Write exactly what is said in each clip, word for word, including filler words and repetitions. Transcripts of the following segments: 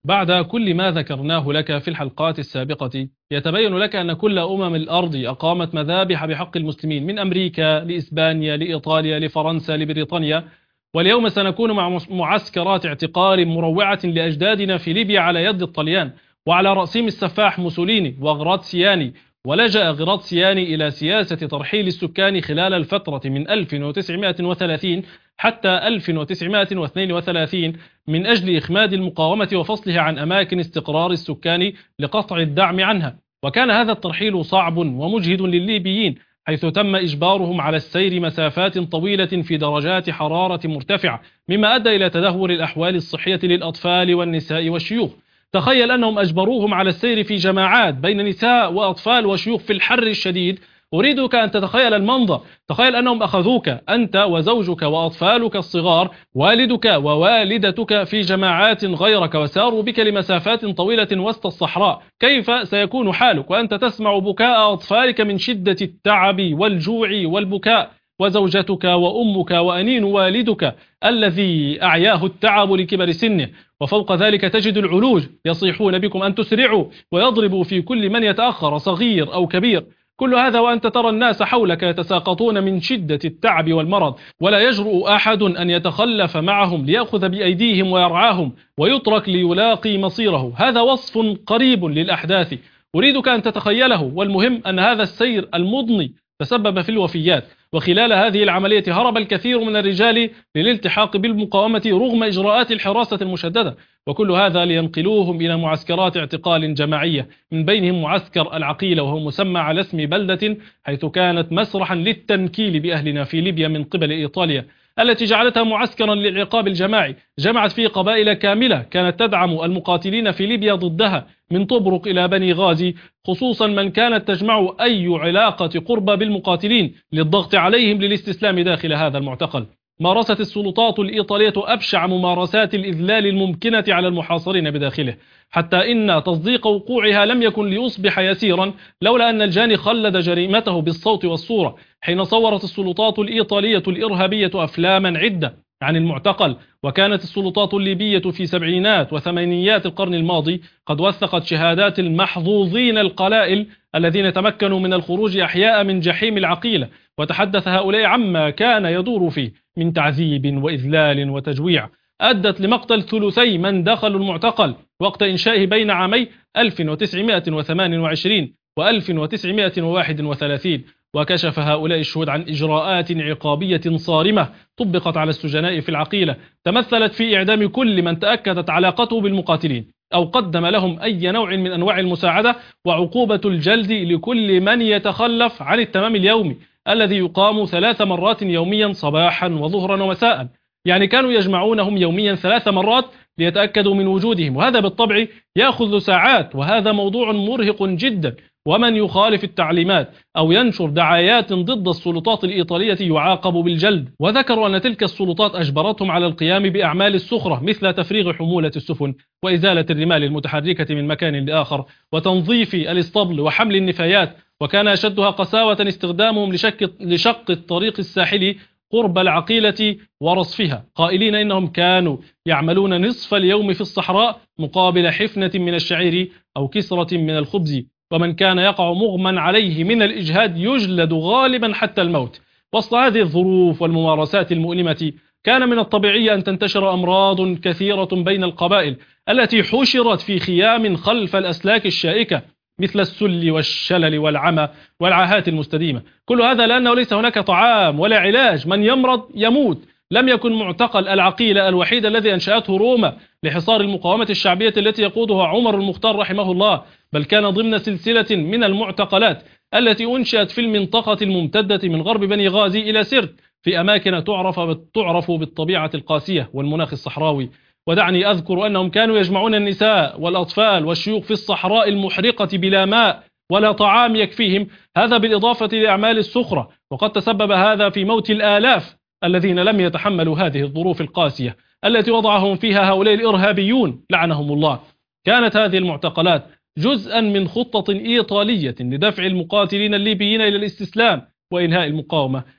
بعد كل ما ذكرناه لك في الحلقات السابقة، يتبين لك أن كل أمم الأرض أقامت مذابح بحق المسلمين، من أمريكا لإسبانيا لإيطاليا لفرنسا لبريطانيا. واليوم سنكون مع معسكرات اعتقال مروعة لأجدادنا في ليبيا على يد الطليان، وعلى رأسهم السفاح موسوليني وغراتسياني. ولجأ غراتسياني إلى سياسة ترحيل السكان خلال الفترة من ألف وتسعمائة وثلاثين حتى ألف وتسعمائة واثنين وثلاثين من أجل إخماد المقاومة وفصلها عن أماكن استقرار السكان لقطع الدعم عنها. وكان هذا الترحيل صعب ومجهد للليبيين، حيث تم إجبارهم على السير مسافات طويلة في درجات حرارة مرتفعة، مما أدى إلى تدهور الأحوال الصحية للأطفال والنساء والشيوخ. تخيل أنهم أجبروهم على السير في جماعات بين نساء وأطفال وشيوخ في الحر الشديد. أريدك أن تتخيل المنظر. تخيل أنهم أخذوك أنت وزوجك وأطفالك الصغار، والدك ووالدتك، في جماعات غيرك، وساروا بك لمسافات طويلة وسط الصحراء. كيف سيكون حالك وأنت تسمع بكاء أطفالك من شدة التعب والجوع والبكاء، وزوجتك وأمك وأنين والدك الذي أعياه التعب لكبر سنه؟ وفوق ذلك تجد العلوج يصيحون بكم أن تسرعوا ويضربوا في كل من يتأخر، صغير أو كبير. كل هذا وأنت ترى الناس حولك يتساقطون من شدة التعب والمرض، ولا يجرؤ أحد أن يتخلف معهم ليأخذ بأيديهم ويرعاهم ويترك ليلاقي مصيره. هذا وصف قريب للأحداث أريدك أن تتخيله. والمهم أن هذا السير المضني تسبب في الوفيات، وخلال هذه العملية هرب الكثير من الرجال للالتحاق بالمقاومة رغم إجراءات الحراسة المشددة، وكل هذا لينقلوهم إلى معسكرات اعتقال جماعية، من بينهم معسكر العقيلة، وهو مسمى على اسم بلدة حيث كانت مسرحا للتنكيل بأهلنا في ليبيا من قبل إيطاليا، التي جعلتها معسكرا للعقاب الجماعي. جمعت فيه قبائل كاملة كانت تدعم المقاتلين في ليبيا ضدها، من طبرق إلى بني غازي، خصوصا من كانت تجمع أي علاقة قربة بالمقاتلين للضغط عليهم للاستسلام داخل هذا المعتقل. مارست السلطات الإيطالية أبشع ممارسات الإذلال الممكنة على المحاصرين بداخله، حتى إن تصديق وقوعها لم يكن ليصبح يسيرا لولا أن الجاني خلد جريمته بالصوت والصورة، حين صورت السلطات الإيطالية الإرهابية أفلاما عدة عن المعتقل. وكانت السلطات الليبية في سبعينات وثمانينيات القرن الماضي قد وثقت شهادات المحظوظين القلائل الذين تمكنوا من الخروج أحياء من جحيم العقيلة، وتحدث هؤلاء عما كان يدور فيه من تعذيب وإذلال وتجويع، أدت لمقتل ثلثي من دخلوا المعتقل وقت إنشائه بين عامي ألف وتسعمائة وثمانية وعشرين و ألف وتسعمائة وواحد وثلاثين. وكشف هؤلاء الشهود عن إجراءات عقابية صارمة طبقت على السجناء في العقيلة، تمثلت في إعدام كل من تأكدت علاقته بالمقاتلين أو قدم لهم أي نوع من أنواع المساعدة، وعقوبة الجلد لكل من يتخلف عن التمام اليومي الذي يقام ثلاث مرات يوميا صباحا وظهرا ومساء. يعني كانوا يجمعونهم يوميا ثلاث مرات ليتأكدوا من وجودهم، وهذا بالطبع يأخذ ساعات، وهذا موضوع مرهق جدا. ومن يخالف التعليمات أو ينشر دعايات ضد السلطات الإيطالية يعاقب بالجلد. وذكروا أن تلك السلطات أجبرتهم على القيام بأعمال السخرة، مثل تفريغ حمولة السفن وإزالة الرمال المتحركة من مكان لآخر وتنظيف الاسطبل وحمل النفايات. وكان أشدها قساوة استخدامهم لشق, لشق الطريق الساحلي قرب العقيلة ورصفها، قائلين إنهم كانوا يعملون نصف اليوم في الصحراء مقابل حفنة من الشعير أو كسرة من الخبز. ومن كان يقع مغمى عليه من الإجهاد يجلد غالبا حتى الموت. وسط هذه الظروف والممارسات المؤلمة كان من الطبيعي أن تنتشر أمراض كثيرة بين القبائل التي حشرت في خيام خلف الأسلاك الشائكة، مثل السل والشلل والعمى والعاهات المستديمة. كل هذا لأنه ليس هناك طعام ولا علاج، من يمرض يموت. لم يكن معتقل العقيلة الوحيد الذي أنشأته روما لحصار المقاومة الشعبية التي يقودها عمر المختار رحمه الله، بل كان ضمن سلسلة من المعتقلات التي أنشأت في المنطقة الممتدة من غرب بني غازي إلى سرت، في أماكن تعرف تعرف بالطبيعة القاسية والمناخ الصحراوي. ودعني أذكر أنهم كانوا يجمعون النساء والأطفال والشيوخ في الصحراء المحرقة بلا ماء ولا طعام يكفيهم، هذا بالإضافة لأعمال السخرة. وقد تسبب هذا في موت الآلاف الذين لم يتحملوا هذه الظروف القاسية التي وضعهم فيها هؤلاء الإرهابيون لعنهم الله. كانت هذه المعتقلات جزءا من خطة إيطالية لدفع المقاتلين الليبيين إلى الاستسلام وإنهاء المقاومة،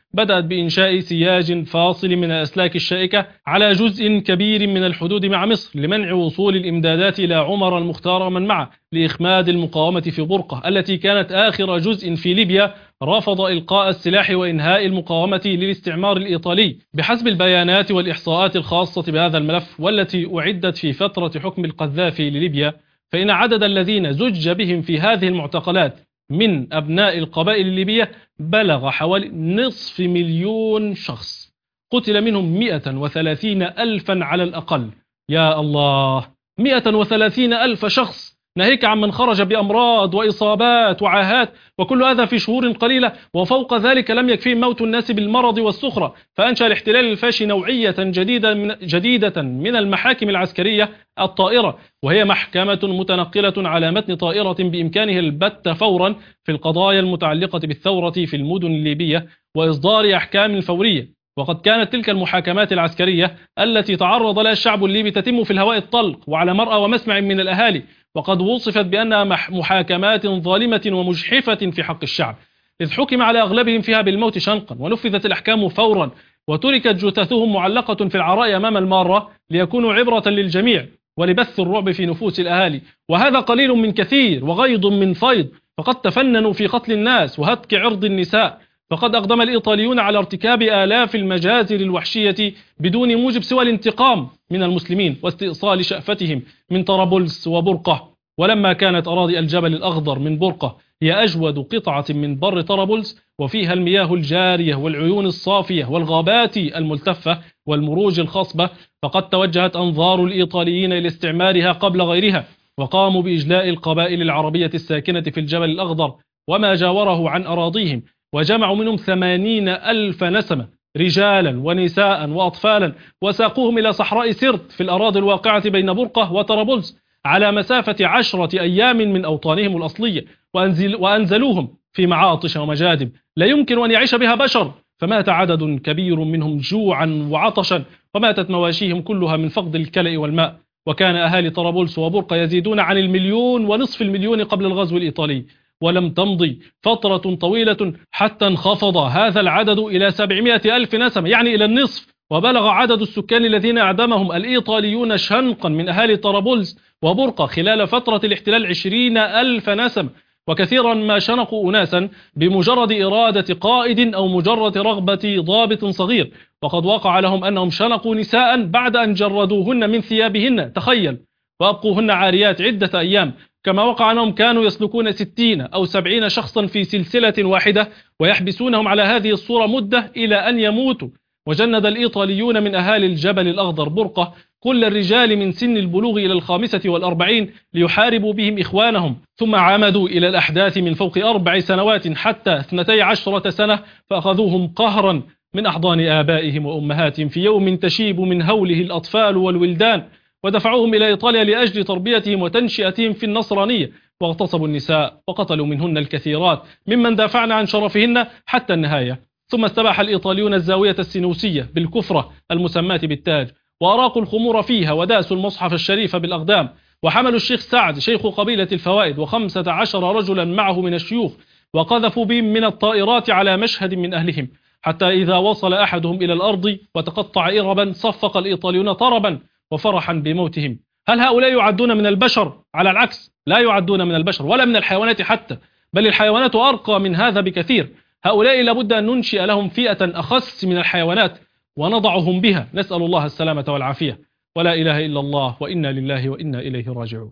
بدأت بإنشاء سياج فاصل من الأسلاك الشائكة على جزء كبير من الحدود مع مصر لمنع وصول الإمدادات إلى عمر المختار ومن معه، لإخماد المقاومة في برقة التي كانت آخر جزء في ليبيا رفض إلقاء السلاح وإنهاء المقاومة للاستعمار الإيطالي. بحسب البيانات والإحصاءات الخاصة بهذا الملف والتي أعدت في فترة حكم القذافي لليبيا، فإن عدد الذين زج بهم في هذه المعتقلات من أبناء القبائل الليبية بلغ حوالي نصف مليون شخص، قتل منهم مئة وثلاثين ألفا على الأقل. يا الله، مئة وثلاثين ألف شخص، ناهيك عن من خرج بأمراض وإصابات وعاهات، وكل هذا في شهور قليلة. وفوق ذلك لم يكفي موت الناس بالمرض والسخرة، فأنشأ الاحتلال الفاشي نوعية جديدة من, جديدة من المحاكم العسكرية الطائرة، وهي محكمة متنقلة على متن طائرة بإمكانه البت فورا في القضايا المتعلقة بالثورة في المدن الليبية وإصدار أحكام فورية. وقد كانت تلك المحاكمات العسكرية التي تعرض لها الشعب الليبي تتم في الهواء الطلق وعلى مرأى ومسمع من الأهالي، وقد وصفت بأنها محاكمات ظالمة ومجحفة في حق الشعب، إذ حكم على أغلبهم فيها بالموت شنقا، ونفذت الأحكام فورا، وتركت جثثهم معلقة في العراء أمام المارة ليكونوا عبرة للجميع ولبث الرعب في نفوس الأهالي. وهذا قليل من كثير وغيض من فيض، فقد تفننوا في قتل الناس وهتك عرض النساء. فقد أقدم الإيطاليون على ارتكاب آلاف المجازر الوحشية بدون موجب سوى الانتقام من المسلمين واستئصال شأفتهم من طرابلس وبرقة. ولما كانت أراضي الجبل الأخضر من برقة هي أجود قطعة من بر طرابلس، وفيها المياه الجارية والعيون الصافية والغابات الملتفة والمروج الخصبة، فقد توجهت أنظار الإيطاليين إلى استعمارها قبل غيرها، وقاموا بإجلاء القبائل العربية الساكنة في الجبل الأخضر وما جاوره عن أراضيهم، وجمعوا منهم ثمانين ألف نسمة رجالا ونساء وأطفالا، وساقوهم إلى صحراء سرت في الأراضي الواقعة بين برقة وطرابلس على مسافة عشرة أيام من أوطانهم الأصلية، وأنزل وأنزلوهم في معاطش ومجادب لا يمكن أن يعيش بها بشر، فمات عدد كبير منهم جوعا وعطشا، وماتت مواشيهم كلها من فقد الكلأ والماء. وكان أهالي طرابلس وبرقة يزيدون عن المليون ونصف المليون قبل الغزو الإيطالي، ولم تمضي فترة طويلة حتى انخفض هذا العدد إلى سبعمائة ألف نسمة، يعني إلى النصف، وبلغ عدد السكان الذين أعدمهم الإيطاليون شنقا من أهالي طرابلس وبرقة خلال فترة الاحتلال عشرين ألف نسمة. وكثيرا ما شنقوا أناسا بمجرد إرادة قائد أو مجرد رغبة ضابط صغير، وقد وقع لهم أنهم شنقوا نساء بعد أن جردوهن من ثيابهن، تخيل، وأبقوهن عاريات عدة أيام، كما وقع أنهم كانوا يسلكون ستين أو سبعين شخصا في سلسلة واحدة ويحبسونهم على هذه الصورة مدة إلى أن يموتوا. وجند الإيطاليون من أهالي الجبل الأخضر برقة كل الرجال من سن البلوغ إلى الخامسة والأربعين ليحاربوا بهم إخوانهم، ثم عامدوا إلى الأحداث من فوق أربع سنوات حتى اثنتي عشرة سنة، فأخذوهم قهرا من أحضان آبائهم وأمهاتهم في يوم تشيب من هوله الأطفال والولدان، ودفعوهم إلى إيطاليا لأجل تربيتهم وتنشئتهم في النصرانية، واغتصبوا النساء وقتلوا منهن الكثيرات ممن دافعن عن شرفهن حتى النهاية. ثم استباح الإيطاليون الزاوية السنوسية بالكفرة المسماة بالتاج، وأراقوا الخمور فيها، وداسوا المصحف الشريف بالأقدام، وحملوا الشيخ سعد شيخ قبيلة الفوائد وخمسة عشر رجلا معه من الشيوخ، وقذفوا بهم من الطائرات على مشهد من أهلهم، حتى إذا وصل أحدهم إلى الأرض وتقطع إربا صفق الإيطاليون طربا وفرحا بموتهم. هل هؤلاء يعدون من البشر؟ على العكس، لا يعدون من البشر ولا من الحيوانات حتى، بل الحيوانات أرقى من هذا بكثير. هؤلاء لابد أن ننشئ لهم فئة أخس من الحيوانات ونضعهم بها، نسأل الله السلامة والعافية. ولا إله إلا الله، وإنا لله وإنا إليه راجعون.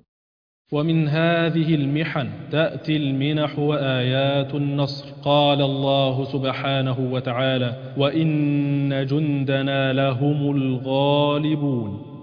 ومن هذه المحن تأتي المنح وآيات النصر. قال الله سبحانه وتعالى: وإن جندنا لهم الغالبون.